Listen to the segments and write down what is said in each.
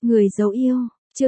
Người dấu yêu, chương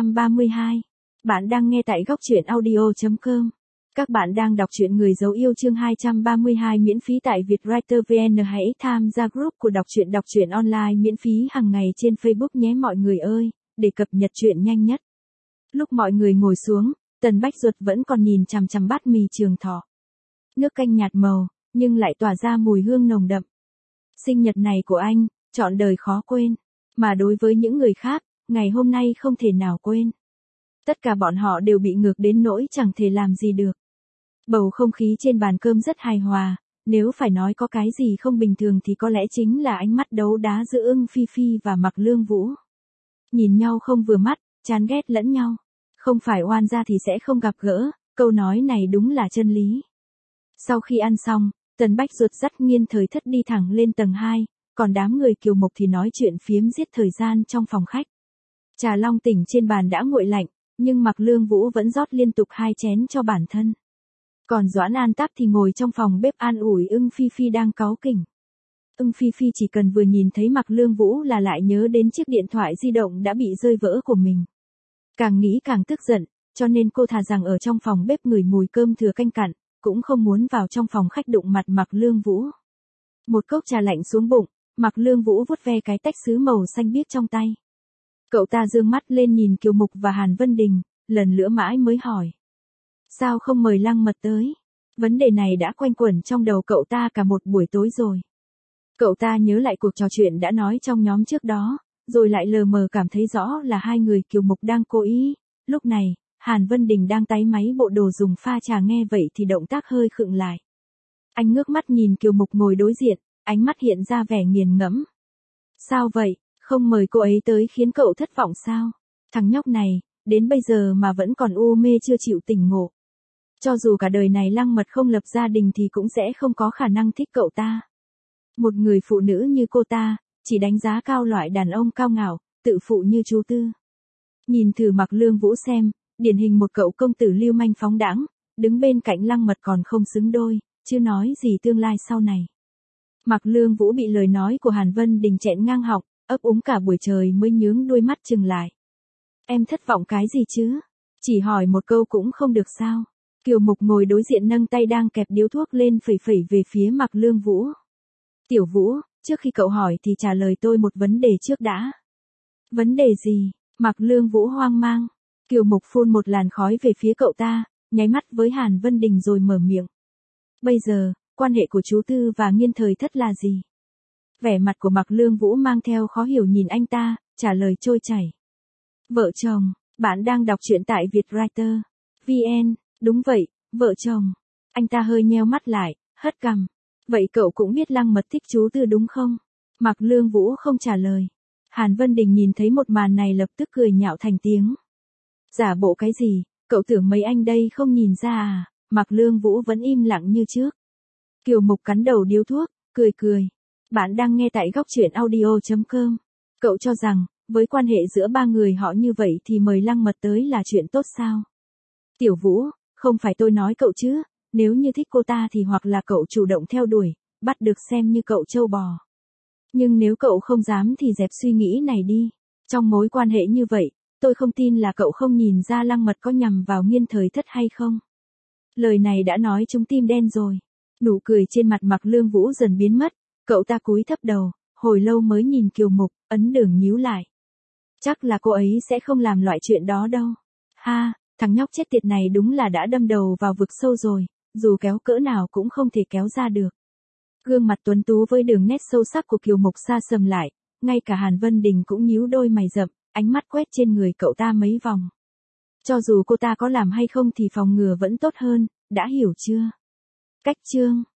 232. Bạn đang nghe tại góc truyện audio.com. Các bạn đang đọc truyện Người dấu yêu chương 232 miễn phí tại Vietwriter VN. Hãy tham gia group của đọc truyện online miễn phí hàng ngày trên Facebook nhé mọi người ơi, để cập nhật truyện nhanh nhất. Lúc mọi người ngồi xuống, Tần Bách Duật vẫn còn nhìn chằm chằm bát mì Trường Thọ. Nước canh nhạt màu, nhưng lại tỏa ra mùi hương nồng đậm. Sinh nhật này của anh, trọn đời khó quên. Mà đối với những người khác, ngày hôm nay không thể nào quên. Tất cả bọn họ đều bị ngược đến nỗi chẳng thể làm gì được. Bầu không khí trên bàn cơm rất hài hòa, nếu phải nói có cái gì không bình thường thì có lẽ chính là ánh mắt đấu đá giữa Ưng Phi Phi và Mạc Lương Vũ. Nhìn nhau không vừa mắt, chán ghét lẫn nhau. Không phải oan gia thì sẽ không gặp gỡ, câu nói này đúng là chân lý. Sau khi ăn xong, Tần Bách Duật dắt Nghiên Thời Thất đi thẳng lên tầng 2, còn đám người Kiều Mục thì nói chuyện phiếm giết thời gian trong phòng khách. Trà long tỉnh trên bàn đã nguội lạnh, nhưng Mạc Lương Vũ vẫn rót liên tục 2 chén cho bản thân. Còn Doãn An Táp thì ngồi trong phòng bếp an ủi Ưng Phi Phi đang cáu kỉnh. Ưng Phi Phi chỉ cần vừa nhìn thấy Mạc Lương Vũ là lại nhớ đến chiếc điện thoại di động đã bị rơi vỡ của mình. Càng nghĩ càng tức giận, cho nên cô thà rằng ở trong phòng bếp ngửi mùi cơm thừa canh cặn, cũng không muốn vào trong phòng khách đụng mặt Mạc Lương Vũ. Một cốc trà lạnh xuống bụng, Mạc Lương Vũ vuốt ve cái tách sứ màu xanh biếc trong tay. Cậu ta dương mắt lên nhìn Kiều Mục và Hàn Vân Đình, lần nữa mãi mới hỏi. Sao không mời Lăng Mật tới? Vấn đề này đã quanh quẩn trong đầu cậu ta cả một buổi tối rồi. Cậu ta nhớ lại cuộc trò chuyện đã nói trong nhóm trước đó, rồi lại lờ mờ cảm thấy rõ là hai người Kiều Mục đang cố ý. Lúc này, Hàn Vân Đình đang táy máy bộ đồ dùng pha trà nghe vậy thì động tác hơi khựng lại. Anh ngước mắt nhìn Kiều Mục ngồi đối diện, ánh mắt hiện ra vẻ nghiền ngẫm. Sao vậy, không mời cô ấy tới khiến cậu thất vọng sao? Thằng nhóc này, đến bây giờ mà vẫn còn u mê chưa chịu tỉnh ngộ. Cho dù cả đời này Lăng Mật không lập gia đình thì cũng sẽ không có khả năng thích cậu ta. Một người phụ nữ như cô ta, chỉ đánh giá cao loại đàn ông cao ngạo, tự phụ như chú Tư. Nhìn thử Mạc Lương Vũ xem, điển hình một cậu công tử lưu manh phóng đãng, đứng bên cạnh Lăng Mật còn không xứng đôi, chứ nói gì tương lai sau này. Mạc Lương Vũ bị lời nói của Hàn Vân Đình chẹn ngang họng, ấp úng cả buổi trời mới nhướng đôi mắt chừng lại. Em thất vọng cái gì chứ? Chỉ hỏi một câu cũng không được sao? Kiều Mục ngồi đối diện nâng tay đang kẹp điếu thuốc lên phẩy phẩy về phía Mạc Lương Vũ. Tiểu Vũ, trước khi cậu hỏi thì trả lời tôi một vấn đề trước đã. Vấn đề gì? Mạc Lương Vũ hoang mang. Kiều Mục phun một làn khói về phía cậu ta, nháy mắt với Hàn Vân Đình rồi mở miệng. Bây giờ, quan hệ của chú Tư và Nghiên Thời Thất là gì? Vẻ mặt của Mạc Lương Vũ mang theo khó hiểu nhìn anh ta, trả lời trôi chảy. Vợ chồng, bạn đang đọc truyện tại Vietwriter VN, đúng vậy, vợ chồng. Anh ta hơi nheo mắt lại, hất cằm. Vậy cậu cũng biết Lăng Mật thích chú Tư đúng không? Mạc Lương Vũ không trả lời. Hàn Vân Đình nhìn thấy một màn này lập tức cười nhạo thành tiếng. Giả bộ cái gì, cậu tưởng mấy anh đây không nhìn ra à? Mạc Lương Vũ vẫn im lặng như trước. Kiều Mục cắn đầu điếu thuốc, cười cười. Bạn đang nghe tại góc truyện audio.com. Cậu cho rằng, với quan hệ giữa ba người họ như vậy thì mời Lăng Mật tới là chuyện tốt sao? Tiểu Vũ, không phải tôi nói cậu chứ, nếu như thích cô ta thì hoặc là cậu chủ động theo đuổi, bắt được xem như cậu trâu bò. Nhưng nếu cậu không dám thì dẹp suy nghĩ này đi. Trong mối quan hệ như vậy, tôi không tin là cậu không nhìn ra Lăng Mật có nhằm vào Nghiên Thời Thất hay không. Lời này đã nói trúng tim đen rồi. Nụ cười trên mặt Mạc Lương Vũ dần biến mất, cậu ta cúi thấp đầu, hồi lâu mới nhìn Kiều Mục, ấn đường nhíu lại. Chắc là cô ấy sẽ không làm loại chuyện đó đâu. Ha, thằng nhóc chết tiệt này đúng là đã đâm đầu vào vực sâu rồi, dù kéo cỡ nào cũng không thể kéo ra được. Gương mặt tuấn tú với đường nét sâu sắc của Kiều Mục xa sầm lại, ngay cả Hàn Vân Đình cũng nhíu đôi mày rậm, ánh mắt quét trên người cậu ta mấy vòng. Cho dù cô ta có làm hay không thì phòng ngừa vẫn tốt hơn, đã hiểu chưa? Cách chương